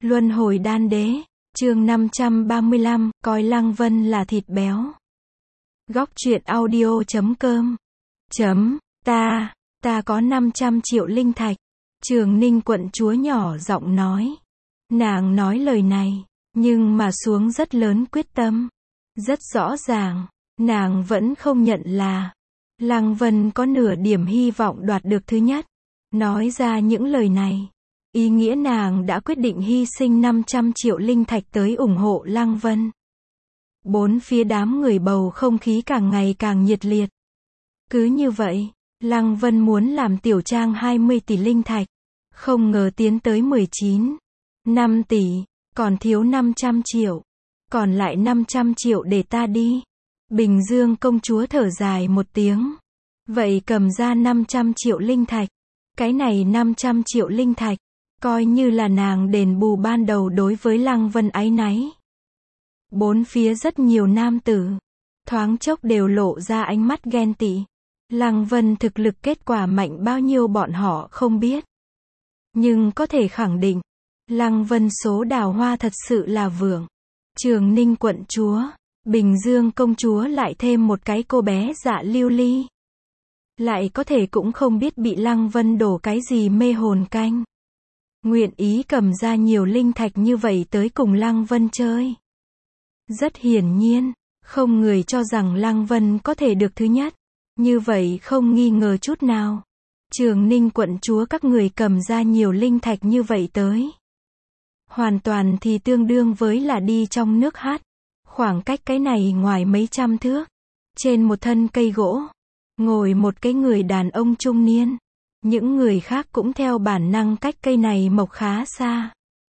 Luân hồi đan đế, chương 535, coi Lăng Vân là thịt béo. Góc truyện audio.com Ta có 500 triệu linh thạch. Trường Ninh quận chúa nhỏ giọng nói. Nàng nói lời này, nhưng mà xuống rất lớn quyết tâm. Rất rõ ràng, nàng vẫn không nhận là Lăng Vân có nửa điểm hy vọng đoạt được thứ nhất. Nói ra những lời này, ý nghĩa nàng đã quyết định hy sinh 500 triệu linh thạch tới ủng hộ Lăng Vân. Bốn phía đám người bầu không khí càng ngày càng nhiệt liệt. Cứ như vậy, Lăng Vân muốn làm tiểu trang 20 tỷ linh thạch. Không ngờ tiến tới 5 tỷ, còn thiếu 500 triệu. Còn lại 500 triệu để ta đi. Bình Dương công chúa thở dài một tiếng. Vậy cầm ra 500 triệu linh thạch. Cái này 500 triệu linh thạch, coi như là nàng đền bù ban đầu đối với Lăng Vân áy náy. Bốn phía rất nhiều nam tử, thoáng chốc đều lộ ra ánh mắt ghen tị. Lăng Vân thực lực kết quả mạnh bao nhiêu bọn họ không biết. Nhưng có thể khẳng định, Lăng Vân số đào hoa thật sự là vượng. Trường Ninh quận chúa, Bình Dương công chúa lại thêm một cái cô bé Dạ Lưu Ly. Lại có thể cũng không biết bị Lăng Vân đổ cái gì mê hồn canh. Nguyện ý cầm ra nhiều linh thạch như vậy tới cùng Lăng Vân chơi. Rất hiển nhiên, không người cho rằng Lăng Vân có thể được thứ nhất. Như vậy không nghi ngờ chút nào. Trường Ninh quận chúa các người cầm ra nhiều linh thạch như vậy tới. Hoàn toàn thì tương đương với là đi trong nước hát. Khoảng cách cái này ngoài mấy trăm thước. Trên một thân cây gỗ, ngồi một cái người đàn ông trung niên. Những người khác cũng theo bản năng cách cây này mộc khá xa.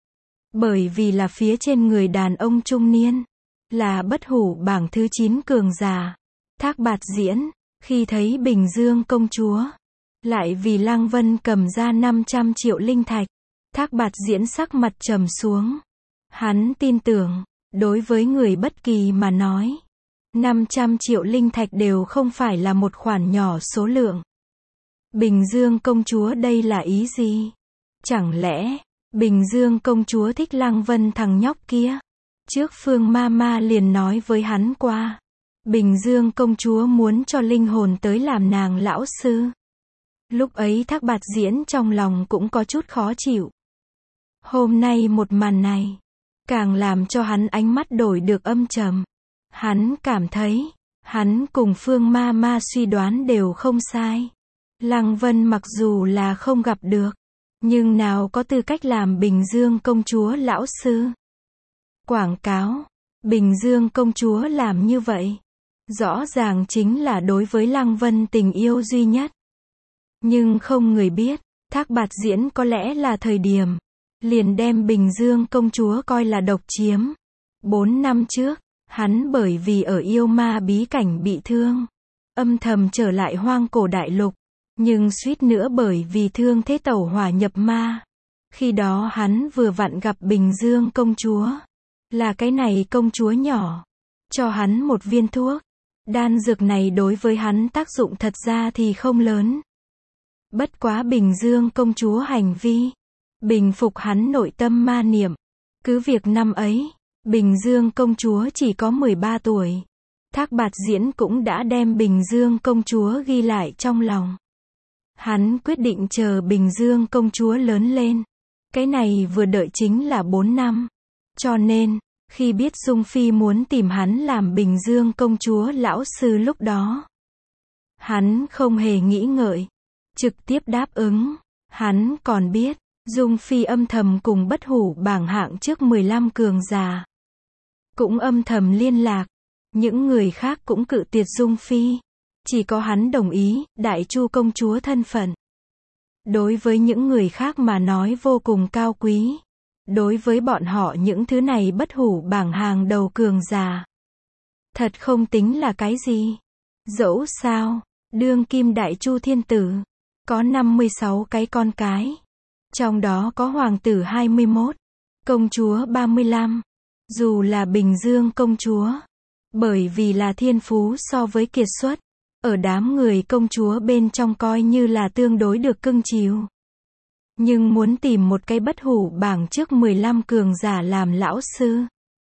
Bởi vì là phía trên người đàn ông trung niên, là bất hủ bảng thứ 9 cường giả. Thác Bạt Diễn, khi thấy Bình Dương công chúa, lại vì Lăng Vân cầm ra 500 triệu linh thạch. Thác Bạt Diễn sắc mặt trầm xuống. Hắn tin tưởng, đối với người bất kỳ mà nói, 500 triệu linh thạch đều không phải là một khoản nhỏ số lượng. Bình Dương công chúa đây là ý gì? Chẳng lẽ, Bình Dương công chúa thích Lăng Vân thằng nhóc kia? Trước Phương Mama liền nói với hắn qua. Bình Dương công chúa muốn cho linh hồn tới làm nàng lão sư. Lúc ấy Thác Bạt Diễn trong lòng cũng có chút khó chịu. Hôm nay một màn này, càng làm cho hắn ánh mắt đổi được âm trầm. Hắn cảm thấy, hắn cùng Phương Mama suy đoán đều không sai. Lăng Vân mặc dù là không gặp được, nhưng nào có tư cách làm Bình Dương công chúa lão sư. Quảng cáo, Bình Dương công chúa làm như vậy, rõ ràng chính là đối với Lăng Vân tình yêu duy nhất. Nhưng không người biết, Thác Bạt Diễn có lẽ là thời điểm, liền đem Bình Dương công chúa coi là độc chiếm. 4 năm trước, hắn bởi vì ở yêu ma bí cảnh bị thương, âm thầm trở lại hoang cổ đại lục. Nhưng suýt nữa bởi vì thương thế tẩu hỏa nhập ma. Khi đó hắn vừa vặn gặp Bình Dương công chúa. Là cái này công chúa nhỏ. Cho hắn một viên thuốc. Đan dược này đối với hắn tác dụng thật ra thì không lớn. Bất quá Bình Dương công chúa hành vi. Bình phục hắn nội tâm ma niệm. Cứ việc năm ấy, Bình Dương công chúa chỉ có 13 tuổi. Thác Bạt Diễn cũng đã đem Bình Dương công chúa ghi lại trong lòng. Hắn quyết định chờ Bình Dương công chúa lớn lên. Cái này vừa đợi chính là 4 năm. Cho nên, khi biết Dung Phi muốn tìm hắn làm Bình Dương công chúa lão sư lúc đó, hắn không hề nghĩ ngợi, trực tiếp đáp ứng. Hắn còn biết, Dung Phi âm thầm cùng bất hủ bảng hạng trước 15 cường giả. Cũng âm thầm liên lạc. Những người khác cũng cự tuyệt Dung Phi. Chỉ có hắn đồng ý, Đại Chu công chúa thân phận. Đối với những người khác mà nói vô cùng cao quý. Đối với bọn họ những thứ này bất hủ bảng hàng đầu cường giả. Thật không tính là cái gì. Dẫu sao, đương kim Đại Chu thiên tử, có 56 cái con cái. Trong đó có hoàng tử 21, công chúa 35. Dù là Bình Dương công chúa, bởi vì là thiên phú so với kiệt xuất. Ở đám người công chúa bên trong coi như là tương đối được cưng chiều. Nhưng muốn tìm một cái bất hủ bảng trước 15 cường giả làm lão sư,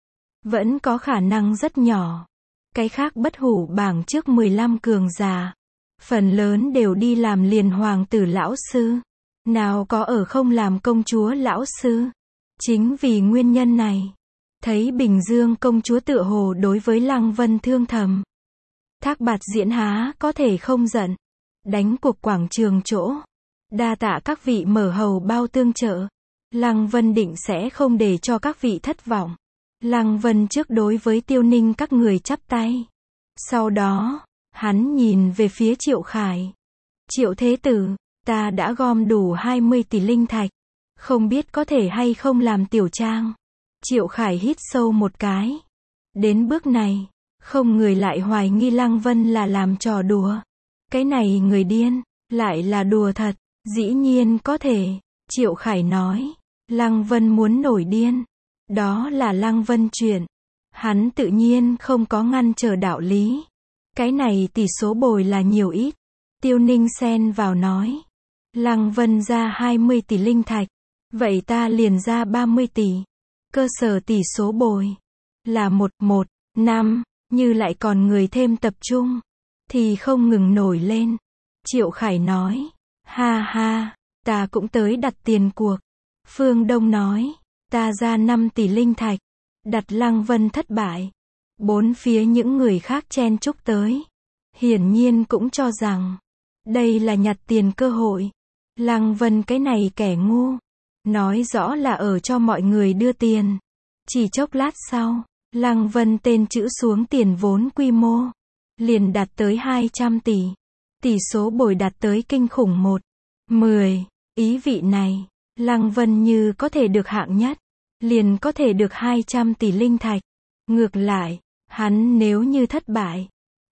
vẫn có khả năng rất nhỏ. Cái khác bất hủ bảng trước 15 cường giả, phần lớn đều đi làm liền hoàng tử lão sư. Nào có ở không làm công chúa lão sư. Chính vì nguyên nhân này, thấy Bình Dương công chúa tựa hồ đối với Lăng Vân thương thầm. Thác Bạt Diễn há có thể không giận. Đánh cuộc quảng trường chỗ. Đa tạ các vị mở hầu bao tương trợ. Lăng Vân định sẽ không để cho các vị thất vọng. Lăng Vân trước đối với Tiêu Ninh các người chắp tay. Sau đó, hắn nhìn về phía Triệu Khải. Triệu Thế Tử, ta đã gom đủ 20 tỷ linh thạch. Không biết có thể hay không làm tiểu trang. Triệu Khải hít sâu một cái. Đến bước này, không người lại hoài nghi Lăng Vân là làm trò đùa. Cái này người điên, lại là đùa thật. Dĩ nhiên có thể. Triệu Khải nói, Lăng Vân muốn nổi điên. Đó là Lăng Vân chuyện. Hắn tự nhiên không có ngăn trở đạo lý. Cái này tỷ số bồi là nhiều ít. Tiêu Ninh xen vào nói. Lăng Vân ra 20 tỷ linh thạch. Vậy ta liền ra 30 tỷ. Cơ sở tỷ số bồi là 1-1-5. Như lại còn người thêm tập trung, thì không ngừng nổi lên. Triệu Khải nói. Ha ha, ta cũng tới đặt tiền cuộc. Phương Đông nói. Ta ra 5 tỷ linh thạch. Đặt Lăng Vân thất bại. Bốn phía những người khác chen chúc tới. Hiển nhiên cũng cho rằng đây là nhặt tiền cơ hội. Lăng Vân cái này kẻ ngu. Nói rõ là ở cho mọi người đưa tiền. Chỉ chốc lát sau, Lăng Vân tên chữ xuống tiền vốn quy mô. Liền đạt tới 200 tỷ. Tỷ số bồi đạt tới kinh khủng 1-10. Ý vị này, Lăng Vân như có thể được hạng nhất. Liền có thể được 200 tỷ linh thạch. Ngược lại, hắn nếu như thất bại,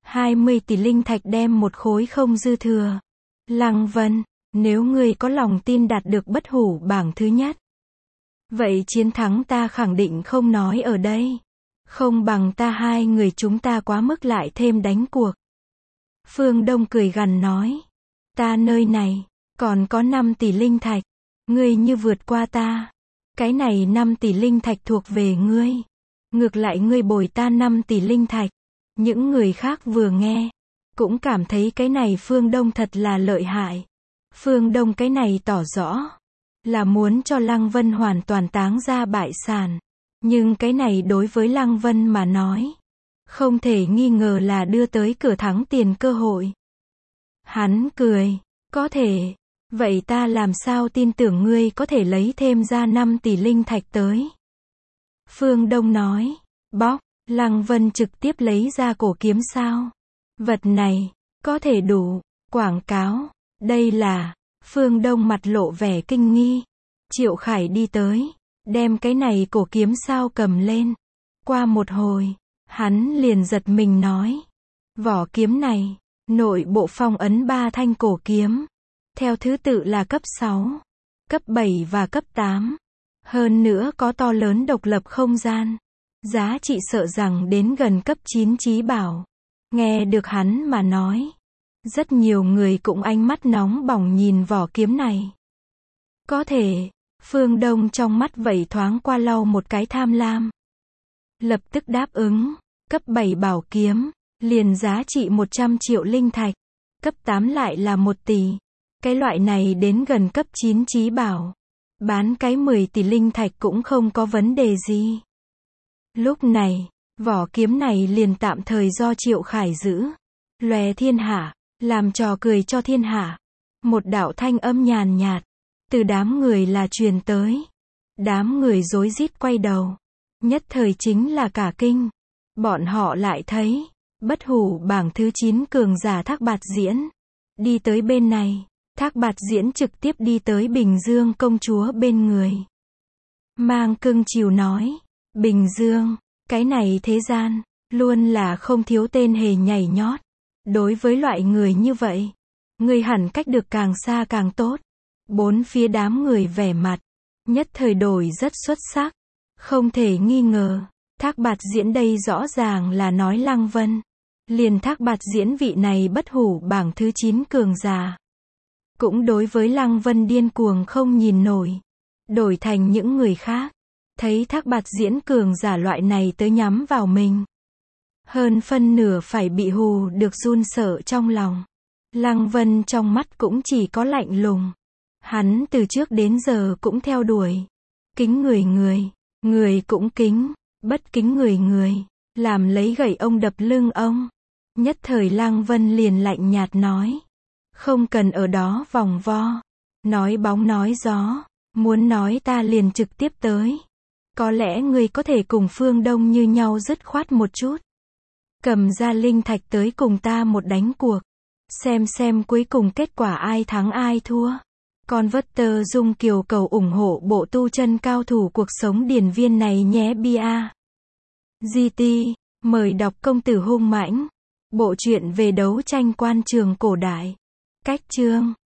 20 tỷ linh thạch đem một khối không dư thừa. Lăng Vân, nếu ngươi có lòng tin đạt được bất hủ bảng thứ nhất, vậy chiến thắng ta khẳng định không nói ở đây. Không bằng ta hai người chúng ta quá mức lại thêm đánh cuộc. Phương Đông cười gằn nói. Ta nơi này, còn có 5 tỷ linh thạch. Ngươi như vượt qua ta. Cái này 5 tỷ linh thạch thuộc về ngươi. Ngược lại ngươi bồi ta 5 tỷ linh thạch. Những người khác vừa nghe, cũng cảm thấy cái này Phương Đông thật là lợi hại. Phương Đông cái này tỏ rõ là muốn cho Lăng Vân hoàn toàn táng ra bại sản. Nhưng cái này đối với Lăng Vân mà nói, không thể nghi ngờ là đưa tới cửa thắng tiền cơ hội. Hắn cười, có thể. Vậy ta làm sao tin tưởng ngươi có thể lấy thêm ra 5 tỷ linh thạch tới? Phương Đông nói, bóc. Lăng Vân trực tiếp lấy ra cổ kiếm sao? Vật này, có thể đủ, quảng cáo. Đây là, Phương Đông mặt lộ vẻ kinh nghi. Triệu Khải đi tới, đem cái này cổ kiếm sao cầm lên. Qua một hồi, hắn liền giật mình nói. Vỏ kiếm này, nội bộ phong ấn 3 thanh cổ kiếm. Theo thứ tự là cấp 6, cấp 7 và cấp 8. Hơn nữa có to lớn độc lập không gian. Giá trị sợ rằng đến gần cấp 9 chí bảo. Nghe được hắn mà nói, rất nhiều người cũng ánh mắt nóng bỏng nhìn vỏ kiếm này. Có thể, Phương Đông trong mắt vậy thoáng qua lau một cái tham lam. Lập tức đáp ứng, cấp 7 bảo kiếm, liền giá trị 100 triệu linh thạch. Cấp 8 lại là 1 tỷ. Cái loại này đến gần cấp 9 chí bảo. Bán cái 10 tỷ linh thạch cũng không có vấn đề gì. Lúc này, vỏ kiếm này liền tạm thời do Triệu Khải giữ. Lòe thiên hạ, làm trò cười cho thiên hạ. Một đạo thanh âm nhàn nhạt, từ đám người là truyền tới. Đám người rối rít quay đầu. Nhất thời chính là cả kinh. Bọn họ lại thấy, bất hủ bảng thứ 9 cường giả Thác Bạt Diễn. Đi tới bên này, Thác Bạt Diễn trực tiếp đi tới Bình Dương công chúa bên người. Mang cưng chiều nói, Bình Dương, cái này thế gian, luôn là không thiếu tên hề nhảy nhót. Đối với loại người như vậy, người hẳn cách được càng xa càng tốt. Bốn phía đám người vẻ mặt, nhất thời đổi rất xuất sắc. Không thể nghi ngờ, Thác Bạt Diễn đây rõ ràng là nói Lăng Vân. Liền Thác Bạt Diễn vị này bất hủ bảng thứ 9 cường giả. Cũng đối với Lăng Vân điên cuồng không nhìn nổi. Đổi thành những người khác. Thấy Thác Bạt Diễn cường giả loại này tới nhắm vào mình. Hơn phân nửa phải bị hù được run sợ trong lòng. Lăng Vân trong mắt cũng chỉ có lạnh lùng. Hắn từ trước đến giờ cũng theo đuổi. Kính người người, người cũng kính, bất kính người người, làm lấy gậy ông đập lưng ông. Nhất thời Lăng Vân liền lạnh nhạt nói. Không cần ở đó vòng vo. Nói bóng nói gió. Muốn nói ta liền trực tiếp tới. Có lẽ ngươi có thể cùng Phương Đông như nhau dứt khoát một chút. Cầm ra linh thạch tới cùng ta một đánh cuộc. Xem cuối cùng kết quả ai thắng ai thua. Con vất tơ Dung Kiều cầu ủng hộ bộ tu chân cao thủ cuộc sống điển viên này nhé bia. GT, mời đọc Công tử hung mãnh. Bộ truyện về đấu tranh quan trường cổ đại. Cách chương